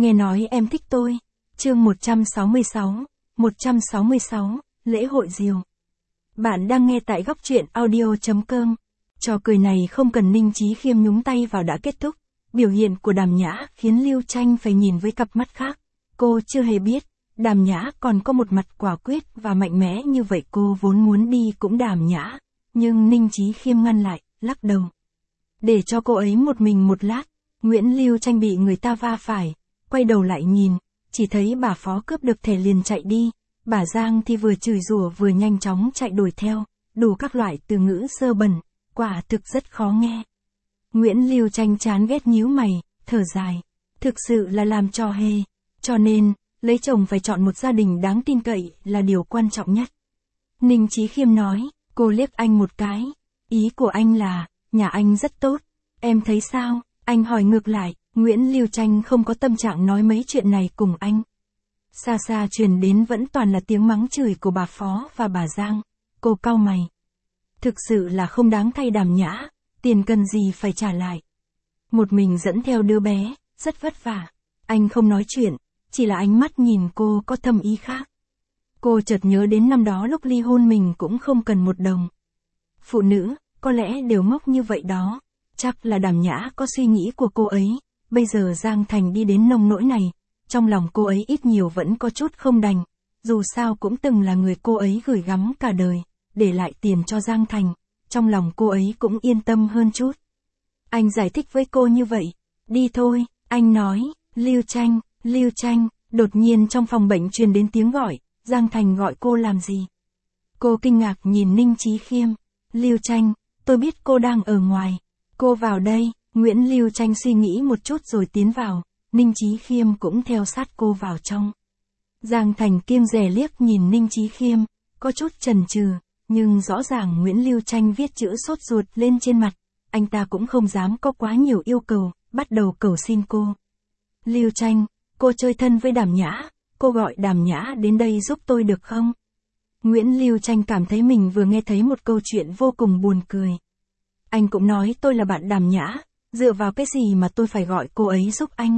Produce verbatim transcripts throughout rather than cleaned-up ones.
Nghe nói em thích tôi. Chương một trăm sáu mươi sáu. một trăm sáu mươi sáu, lễ hội diều. Bạn đang nghe tại góc truyện audio chấm com. Trò cười này không cần Ninh Chí Khiêm nhúng tay vào đã kết thúc. Biểu hiện của Đàm Nhã khiến Lưu Tranh phải nhìn với cặp mắt khác. Cô chưa hề biết, Đàm Nhã còn có một mặt quả quyết và mạnh mẽ như vậy. Cô vốn muốn đi cũng Đàm Nhã, nhưng Ninh Chí Khiêm ngăn lại, lắc đầu. Để cho cô ấy một mình một lát. Nguyễn Lưu Tranh bị người ta va phải, quay đầu lại nhìn, chỉ thấy bà Phó cướp được thẻ liền chạy đi, bà Giang thì vừa chửi rủa vừa nhanh chóng chạy đuổi theo, đủ các loại từ ngữ sơ bẩn, quả thực rất khó nghe. Nguyễn Lưu Tranh chán ghét nhíu mày, thở dài, thực sự là làm trò hề, cho nên, lấy chồng phải chọn một gia đình đáng tin cậy là điều quan trọng nhất. Ninh Chí Khiêm nói, cô liếc anh một cái, ý của anh là, nhà anh rất tốt, em thấy sao? Anh hỏi ngược lại, Nguyễn Lưu Tranh không có tâm trạng nói mấy chuyện này cùng anh. Xa xa truyền đến vẫn toàn là tiếng mắng chửi của bà Phó và bà Giang. Cô cau mày. Thực sự là không đáng thay Đàm Nhã, tiền cần gì phải trả lại. Một mình dẫn theo đứa bé, rất vất vả. Anh không nói chuyện, chỉ là ánh mắt nhìn cô có thâm ý khác. Cô chợt nhớ đến năm đó lúc ly hôn mình cũng không cần một đồng. Phụ nữ, có lẽ đều ngốc như vậy đó. Chắc là Đàm Nhã có suy nghĩ của cô ấy, bây giờ Giang Thành đi đến nông nỗi này, trong lòng cô ấy ít nhiều vẫn có chút không đành, dù sao cũng từng là người cô ấy gửi gắm cả đời, để lại tiền cho Giang Thành, trong lòng cô ấy cũng yên tâm hơn chút. Anh giải thích với cô như vậy, đi thôi, anh nói, Lưu Tranh, Lưu Tranh, đột nhiên trong phòng bệnh truyền đến tiếng gọi, Giang Thành gọi cô làm gì? Cô kinh ngạc nhìn Ninh Chí Khiêm, Lưu Tranh, tôi biết cô đang ở ngoài. Cô vào đây, Nguyễn Lưu Tranh suy nghĩ một chút rồi tiến vào, Ninh Chí Khiêm cũng theo sát cô vào trong. Giang Thành kiêng dè liếc nhìn Ninh Chí Khiêm, có chút chần chừ, nhưng rõ ràng Nguyễn Lưu Tranh viết chữ sốt ruột lên trên mặt, anh ta cũng không dám có quá nhiều yêu cầu, bắt đầu cầu xin cô. Lưu Tranh, cô chơi thân với Đàm Nhã, cô gọi Đàm Nhã đến đây giúp tôi được không? Nguyễn Lưu Tranh cảm thấy mình vừa nghe thấy một câu chuyện vô cùng buồn cười. Anh cũng nói tôi là bạn Đàm Nhã, dựa vào cái gì mà tôi phải gọi cô ấy giúp anh?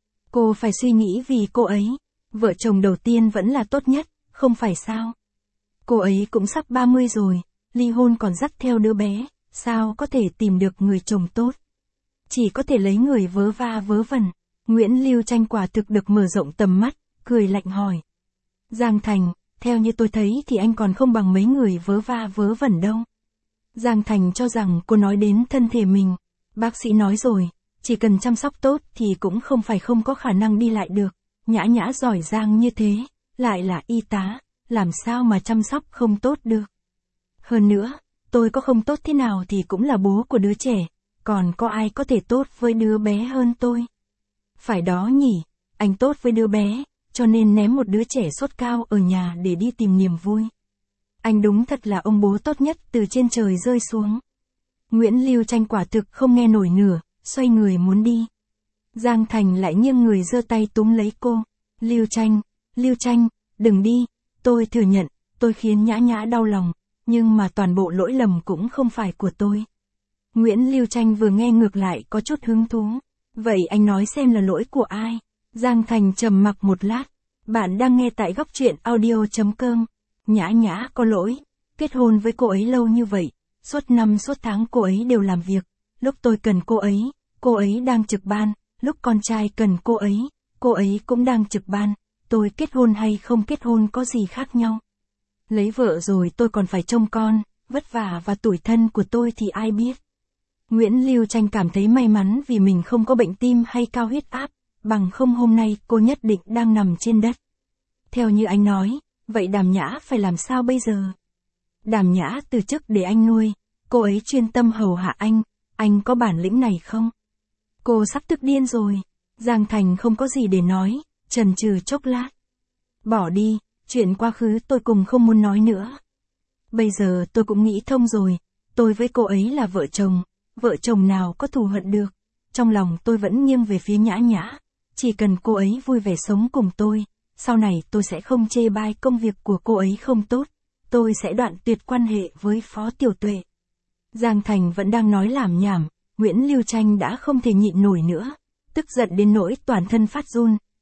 Cô phải suy nghĩ vì cô ấy, vợ chồng đầu tiên vẫn là tốt nhất, không phải sao? Cô ấy cũng sắp ba mươi rồi, ly hôn còn dắt theo đứa bé, sao có thể tìm được người chồng tốt? Chỉ có thể lấy người vớ va vớ vẩn. Nguyễn Lưu Tranh quả thực được mở rộng tầm mắt, cười lạnh hỏi. Giang Thành, theo như tôi thấy thì anh còn không bằng mấy người vớ va vớ vẩn đâu. Giang Thành cho rằng cô nói đến thân thể mình. Bác sĩ nói rồi, chỉ cần chăm sóc tốt thì cũng không phải không có khả năng đi lại được. Nhã Nhã giỏi giang như thế, lại là y tá, làm sao mà chăm sóc không tốt được. Hơn nữa, tôi có không tốt thế nào thì cũng là bố của đứa trẻ, còn có ai có thể tốt với đứa bé hơn tôi. Phải đó nhỉ, anh tốt với đứa bé, cho nên ném một đứa trẻ sốt cao ở nhà để đi tìm niềm vui. Anh đúng thật là ông bố tốt nhất từ trên trời rơi xuống. Nguyễn Lưu Tranh quả thực không nghe nổi nửa, xoay người muốn đi. Giang Thành lại nghiêng người giơ tay túm lấy cô. Lưu Tranh, Lưu Tranh, đừng đi, tôi thừa nhận, tôi khiến Nhã Nhã đau lòng, nhưng mà toàn bộ lỗi lầm cũng không phải của tôi. Nguyễn Lưu Tranh vừa nghe ngược lại có chút hứng thú. Vậy anh nói xem là lỗi của ai? Giang Thành trầm mặc một lát. Bạn đang nghe tại góc truyện audio chấm com. Nhã Nhã có lỗi, kết hôn với cô ấy lâu như vậy, suốt năm suốt tháng cô ấy đều làm việc, lúc tôi cần cô ấy, cô ấy đang trực ban, lúc con trai cần cô ấy, cô ấy cũng đang trực ban, tôi kết hôn hay không kết hôn có gì khác nhau. Lấy vợ rồi tôi còn phải trông con, vất vả và tủi thân của tôi thì ai biết. Nguyễn Lưu Tranh cảm thấy may mắn vì mình không có bệnh tim hay cao huyết áp, bằng không hôm nay cô nhất định đang nằm trên đất. Theo như anh nói, vậy Đàm Nhã phải làm sao bây giờ? Đàm Nhã từ chức để anh nuôi, cô ấy chuyên tâm hầu hạ anh, anh có bản lĩnh này không? Cô sắp tức điên rồi. Giang Thành không có gì để nói, chần chừ chốc lát. Bỏ đi, chuyện quá khứ tôi cùng không muốn nói nữa. Bây giờ tôi cũng nghĩ thông rồi, tôi với cô ấy là vợ chồng, vợ chồng nào có thù hận được. Trong lòng tôi vẫn nghiêng về phía Nhã Nhã, chỉ cần cô ấy vui vẻ sống cùng tôi. Sau này tôi sẽ không chê bai công việc của cô ấy không tốt, tôi sẽ đoạn tuyệt quan hệ với Phó Tiểu Tuệ. Giang Thành vẫn đang nói lảm nhảm, Nguyễn Lưu Tranh đã không thể nhịn nổi nữa, tức giận đến nỗi toàn thân phát run,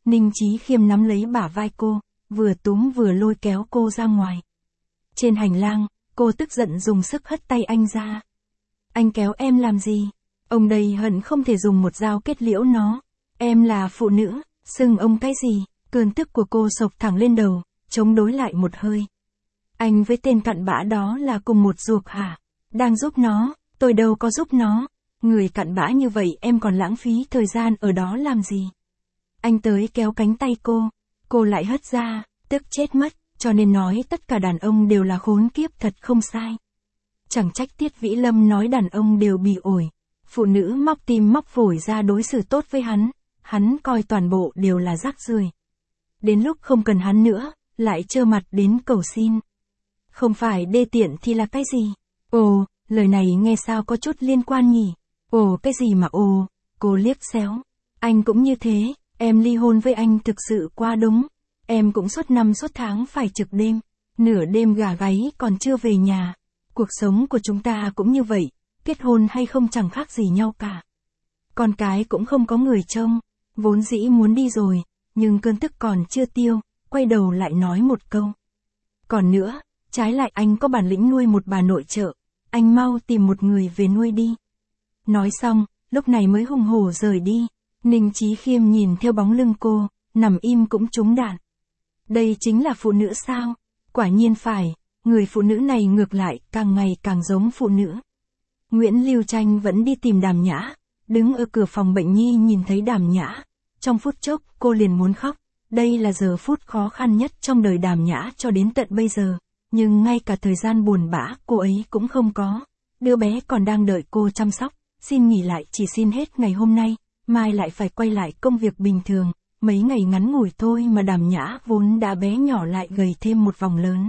Ninh Chí Khiêm nắm lấy bả vai cô, vừa túm vừa lôi kéo cô ra ngoài. Trên hành lang, cô tức giận dùng sức hất tay anh ra. Anh kéo em làm gì? Ông đây hận không thể dùng một dao kết liễu nó. Em là phụ nữ, xưng ông cái gì? Cơn tức của cô sộc thẳng lên đầu, chống đối lại một hơi. Anh với tên cặn bã đó là cùng một ruột hả? Đang giúp nó, tôi đâu có giúp nó. Người cặn bã như vậy em còn lãng phí thời gian ở đó làm gì? Anh tới kéo cánh tay cô, cô lại hất ra, tức chết mất, cho nên nói tất cả đàn ông đều là khốn kiếp thật không sai. Chẳng trách Tiết Vĩ Lâm nói đàn ông đều bị ổi, phụ nữ móc tim móc phổi ra đối xử tốt với hắn, hắn coi toàn bộ đều là rác rưởi. Đến lúc không cần hắn nữa, lại trơ mặt đến cầu xin. Không phải đê tiện thì là cái gì? Ồ, lời này nghe sao có chút liên quan nhỉ? Ồ cái gì mà ồ, cô liếc xéo. Anh cũng như thế, em ly hôn với anh thực sự quá đúng. Em cũng suốt năm suốt tháng phải trực đêm, nửa đêm gà gáy còn chưa về nhà. Cuộc sống của chúng ta cũng như vậy, kết hôn hay không chẳng khác gì nhau cả. Con cái cũng không có người trông, vốn dĩ muốn đi rồi, nhưng cơn tức còn chưa tiêu, quay đầu lại nói một câu. Còn nữa, trái lại anh có bản lĩnh nuôi một bà nội trợ, anh mau tìm một người về nuôi đi. Nói xong, lúc này mới hùng hổ rời đi. Ninh Chí Khiêm nhìn theo bóng lưng cô, nằm im cũng trúng đạn. Đây chính là phụ nữ sao? Quả nhiên phải, người phụ nữ này ngược lại càng ngày càng giống phụ nữ. Nguyễn Lưu Tranh vẫn đi tìm Đàm Nhã, đứng ở cửa phòng bệnh nhi nhìn thấy Đàm Nhã. Trong phút chốc cô liền muốn khóc, đây là giờ phút khó khăn nhất trong đời Đàm Nhã cho đến tận bây giờ, nhưng ngay cả thời gian buồn bã cô ấy cũng không có. Đứa bé còn đang đợi cô chăm sóc, xin nghỉ lại chỉ xin hết ngày hôm nay, mai lại phải quay lại công việc bình thường. Mấy ngày ngắn ngủi thôi mà Đàm Nhã vốn đã bé nhỏ lại gầy thêm một vòng lớn.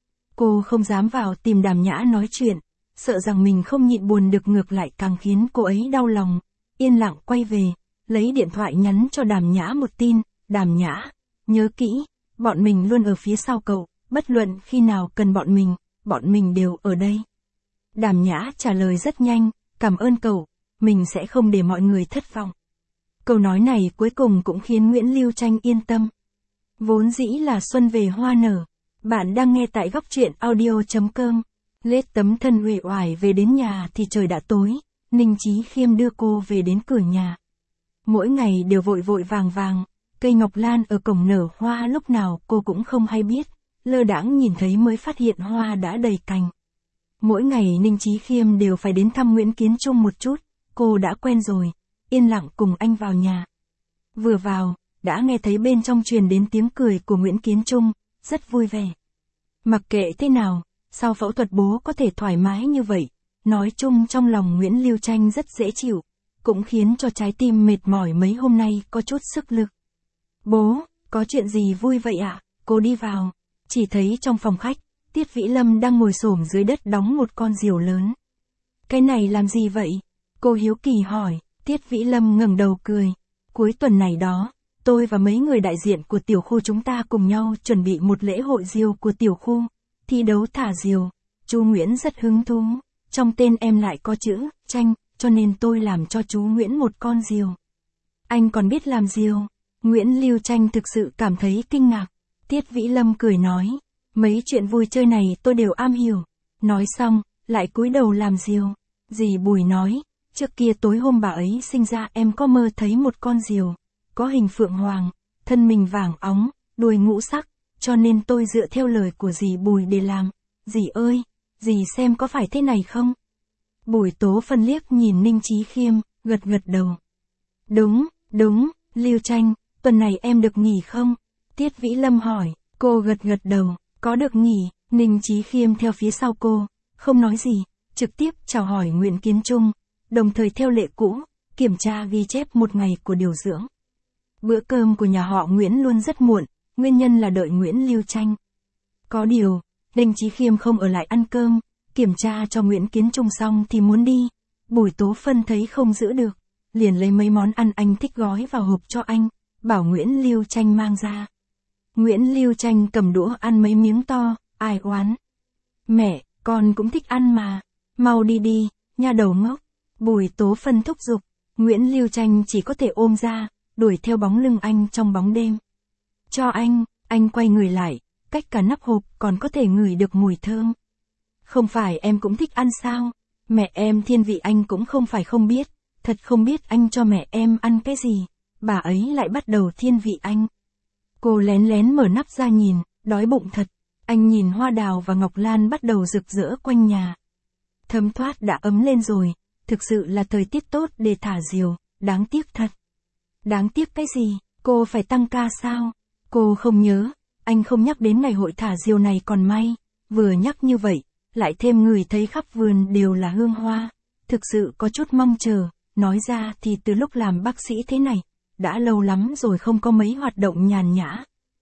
Cô không dám vào tìm Đàm Nhã nói chuyện, sợ rằng mình không nhịn buồn được ngược lại càng khiến cô ấy đau lòng. Yên lặng quay về, lấy điện thoại nhắn cho Đàm Nhã một tin. Đàm Nhã, nhớ kỹ, bọn mình luôn ở phía sau cậu, bất luận khi nào cần bọn mình, bọn mình đều ở đây. Đàm Nhã trả lời rất nhanh, cảm ơn cậu, mình sẽ không để mọi người thất vọng. Câu nói này cuối cùng cũng khiến Nguyễn Lưu Tranh yên tâm. Vốn dĩ là xuân về hoa nở. Bạn đang nghe tại góc truyện audio chấm com. Lết tấm thân uể oải về đến nhà thì trời đã tối. Ninh Chí Khiêm đưa cô về đến cửa nhà. Mỗi ngày đều vội vội vàng vàng. Cây ngọc lan ở cổng nở hoa lúc nào cô cũng không hay biết. Lơ đãng nhìn thấy mới phát hiện hoa đã đầy cành. Mỗi ngày Ninh Chí Khiêm đều phải đến thăm Nguyễn Kiến Trung một chút. Cô đã quen rồi. Yên lặng cùng anh vào nhà. Vừa vào, đã nghe thấy bên trong truyền đến tiếng cười của Nguyễn Kiến Trung, rất vui vẻ. Mặc kệ thế nào, sau phẫu thuật bố có thể thoải mái như vậy, nói chung trong lòng Nguyễn Lưu Tranh rất dễ chịu, cũng khiến cho trái tim mệt mỏi mấy hôm nay có chút sức lực. Bố, có chuyện gì vui vậy ạ? À? Cô đi vào, chỉ thấy trong phòng khách, Tiết Vĩ Lâm đang ngồi xổm dưới đất đóng một con diều lớn. Cái này làm gì vậy? Cô hiếu kỳ hỏi. Tiết Vĩ Lâm ngẩng đầu cười. Cuối tuần này đó, tôi và mấy người đại diện của tiểu khu chúng ta cùng nhau chuẩn bị một lễ hội diều của tiểu khu, thi đấu thả diều. Chú Nguyễn rất hứng thú, trong tên em lại có chữ Tranh, cho nên tôi làm cho chú Nguyễn một con diều. Anh còn biết làm diều? Nguyễn Lưu Tranh thực sự cảm thấy kinh ngạc. Tiết Vĩ Lâm cười nói, mấy chuyện vui chơi này tôi đều am hiểu. Nói xong, lại cúi đầu làm diều. Dì Bùi nói, trước kia tối hôm bà ấy sinh ra em có mơ thấy một con diều, có hình phượng hoàng, thân mình vàng óng, đuôi ngũ sắc, cho nên tôi dựa theo lời của dì Bùi để làm. Dì ơi, dì xem có phải thế này không? Bùi Tố Phân liếc nhìn Ninh Chí Khiêm, gật gật đầu. Đúng, đúng, Lưu Tranh, tuần này em được nghỉ không? Tiết Vĩ Lâm hỏi, cô gật gật đầu, có được nghỉ. Ninh Chí Khiêm theo phía sau cô, không nói gì, trực tiếp chào hỏi Nguyễn Kiến Trung. Đồng thời theo lệ cũ, kiểm tra ghi chép một ngày của điều dưỡng. Bữa cơm của nhà họ Nguyễn luôn rất muộn, nguyên nhân là đợi Nguyễn Lưu Tranh. Có điều, Ninh Chí Khiêm không ở lại ăn cơm, kiểm tra cho Nguyễn Kiến Trung xong thì muốn đi. Bùi Tố Phân thấy không giữ được, liền lấy mấy món ăn anh thích gói vào hộp cho anh, bảo Nguyễn Lưu Tranh mang ra. Nguyễn Lưu Tranh cầm đũa ăn mấy miếng to, ai oán. Mẹ, con cũng thích ăn mà, mau đi đi, nha đầu ngốc. Bùi Tố Phân thúc giục, Nguyễn Lưu Tranh chỉ có thể ôm ra, đuổi theo bóng lưng anh trong bóng đêm. Cho anh, anh quay người lại, cách cả nắp hộp còn có thể ngửi được mùi thơm. Không phải em cũng thích ăn sao? Mẹ em thiên vị anh cũng không phải không biết, thật không biết anh cho mẹ em ăn cái gì, bà ấy lại bắt đầu thiên vị anh. Cô lén lén mở nắp ra nhìn, đói bụng thật. Anh nhìn hoa đào và ngọc lan bắt đầu rực rỡ quanh nhà. Thấm thoát đã ấm lên rồi, thực sự là thời tiết tốt để thả diều, đáng tiếc thật. Đáng tiếc cái gì, cô phải tăng ca sao? Cô không nhớ, anh không nhắc đến ngày hội thả diều này còn may, vừa nhắc như vậy, lại thêm người thấy khắp vườn đều là hương hoa, thực sự có chút mong chờ, nói ra thì từ lúc làm bác sĩ thế này, đã lâu lắm rồi không có mấy hoạt động nhàn nhã.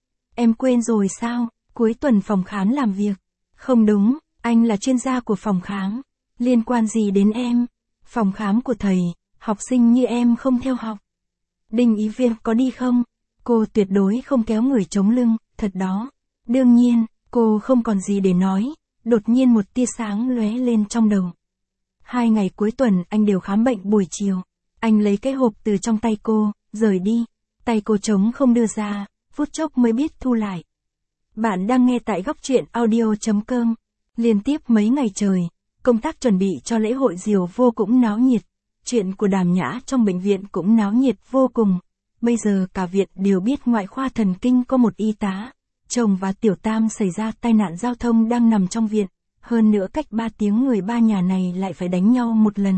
Em quên rồi sao, cuối tuần phòng khám làm việc. Không đúng, anh là chuyên gia của phòng khám, liên quan gì đến em? Phòng khám của thầy, học sinh như em không theo học. Đinh Ý Viên có đi không? Cô tuyệt đối không kéo người chống lưng, thật đó. Đương nhiên, cô không còn gì để nói, đột nhiên một tia sáng lóe lên trong đầu. Hai ngày cuối tuần anh đều khám bệnh buổi chiều. Anh lấy cái hộp từ trong tay cô, rời đi. Tay cô trống không đưa ra, phút chốc mới biết thu lại. Bạn đang nghe tại góc truyện audio chấm com. Liên tiếp mấy ngày trời, công tác chuẩn bị cho lễ hội diều vô cũng náo nhiệt. Chuyện của Đàm Nhã trong bệnh viện cũng náo nhiệt vô cùng. Bây giờ cả viện đều biết ngoại khoa thần kinh có một y tá. Chồng và Tiểu Tam xảy ra tai nạn giao thông đang nằm trong viện. Hơn nữa cách ba tiếng người ba nhà này lại phải đánh nhau một lần.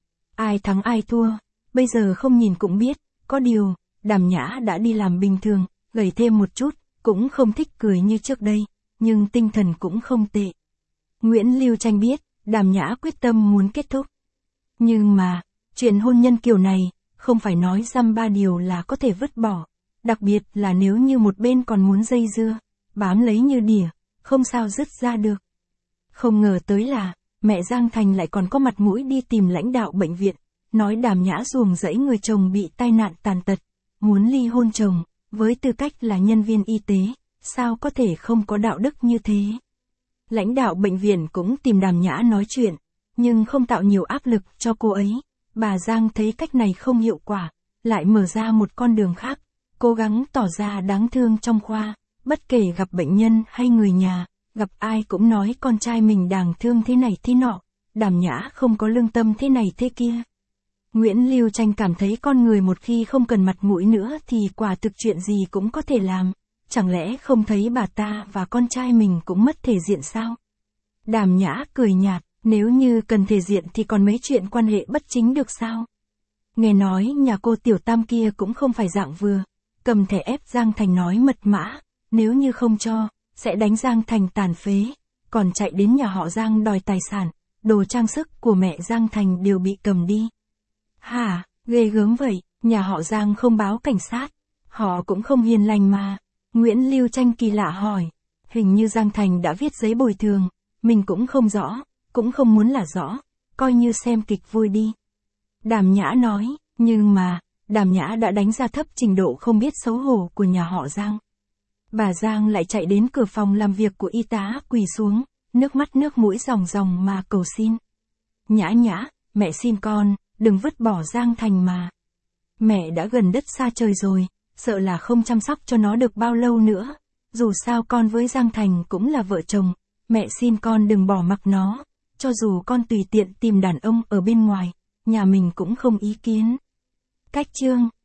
Ai thắng ai thua, bây giờ không nhìn cũng biết. Có điều, Đàm Nhã đã đi làm bình thường, gầy thêm một chút, cũng không thích cười như trước đây, nhưng tinh thần cũng không tệ. Nguyễn Lưu Tranh biết, Đàm Nhã quyết tâm muốn kết thúc. Nhưng mà, chuyện hôn nhân kiểu này, không phải nói dăm ba điều là có thể vứt bỏ. Đặc biệt là nếu như một bên còn muốn dây dưa, bám lấy như đỉa, không sao dứt ra được. Không ngờ tới là, mẹ Giang Thành lại còn có mặt mũi đi tìm lãnh đạo bệnh viện, nói Đàm Nhã ruồng rẫy người chồng bị tai nạn tàn tật, muốn ly hôn chồng, với tư cách là nhân viên y tế, sao có thể không có đạo đức như thế. Lãnh đạo bệnh viện cũng tìm Đàm Nhã nói chuyện, nhưng không tạo nhiều áp lực cho cô ấy. Bà Giang thấy cách này không hiệu quả, lại mở ra một con đường khác, cố gắng tỏ ra đáng thương trong khoa, bất kể gặp bệnh nhân hay người nhà, gặp ai cũng nói con trai mình đáng thương thế này thế nọ, Đàm Nhã không có lương tâm thế này thế kia. Nguyễn Lưu Tranh cảm thấy con người một khi không cần mặt mũi nữa thì quả thực chuyện gì cũng có thể làm, chẳng lẽ không thấy bà ta và con trai mình cũng mất thể diện sao? Đàm Nhã cười nhạt, nếu như cần thể diện thì còn mấy chuyện quan hệ bất chính được sao? Nghe nói nhà cô Tiểu Tam kia cũng không phải dạng vừa, cầm thẻ ép Giang Thành nói mật mã, nếu như không cho, sẽ đánh Giang Thành tàn phế, còn chạy đến nhà họ Giang đòi tài sản, đồ trang sức của mẹ Giang Thành đều bị cầm đi. Hả, ghê gớm vậy, nhà họ Giang không báo cảnh sát, họ cũng không hiền lành mà. Nguyễn Lưu Tranh kỳ lạ hỏi, hình như Giang Thành đã viết giấy bồi thường, mình cũng không rõ, cũng không muốn là rõ, coi như xem kịch vui đi. Đàm Nhã nói, nhưng mà, Đàm Nhã đã đánh ra thấp trình độ không biết xấu hổ của nhà họ Giang. Bà Giang lại chạy đến cửa phòng làm việc của y tá quỳ xuống, nước mắt nước mũi ròng ròng mà cầu xin. Nhã Nhã, mẹ xin con, đừng vứt bỏ Giang Thành mà. Mẹ đã gần đất xa trời rồi, sợ là không chăm sóc cho nó được bao lâu nữa. Dù sao con với Giang Thành cũng là vợ chồng, mẹ xin con đừng bỏ mặc nó. Cho dù con tùy tiện tìm đàn ông ở bên ngoài, nhà mình cũng không ý kiến. Cách chương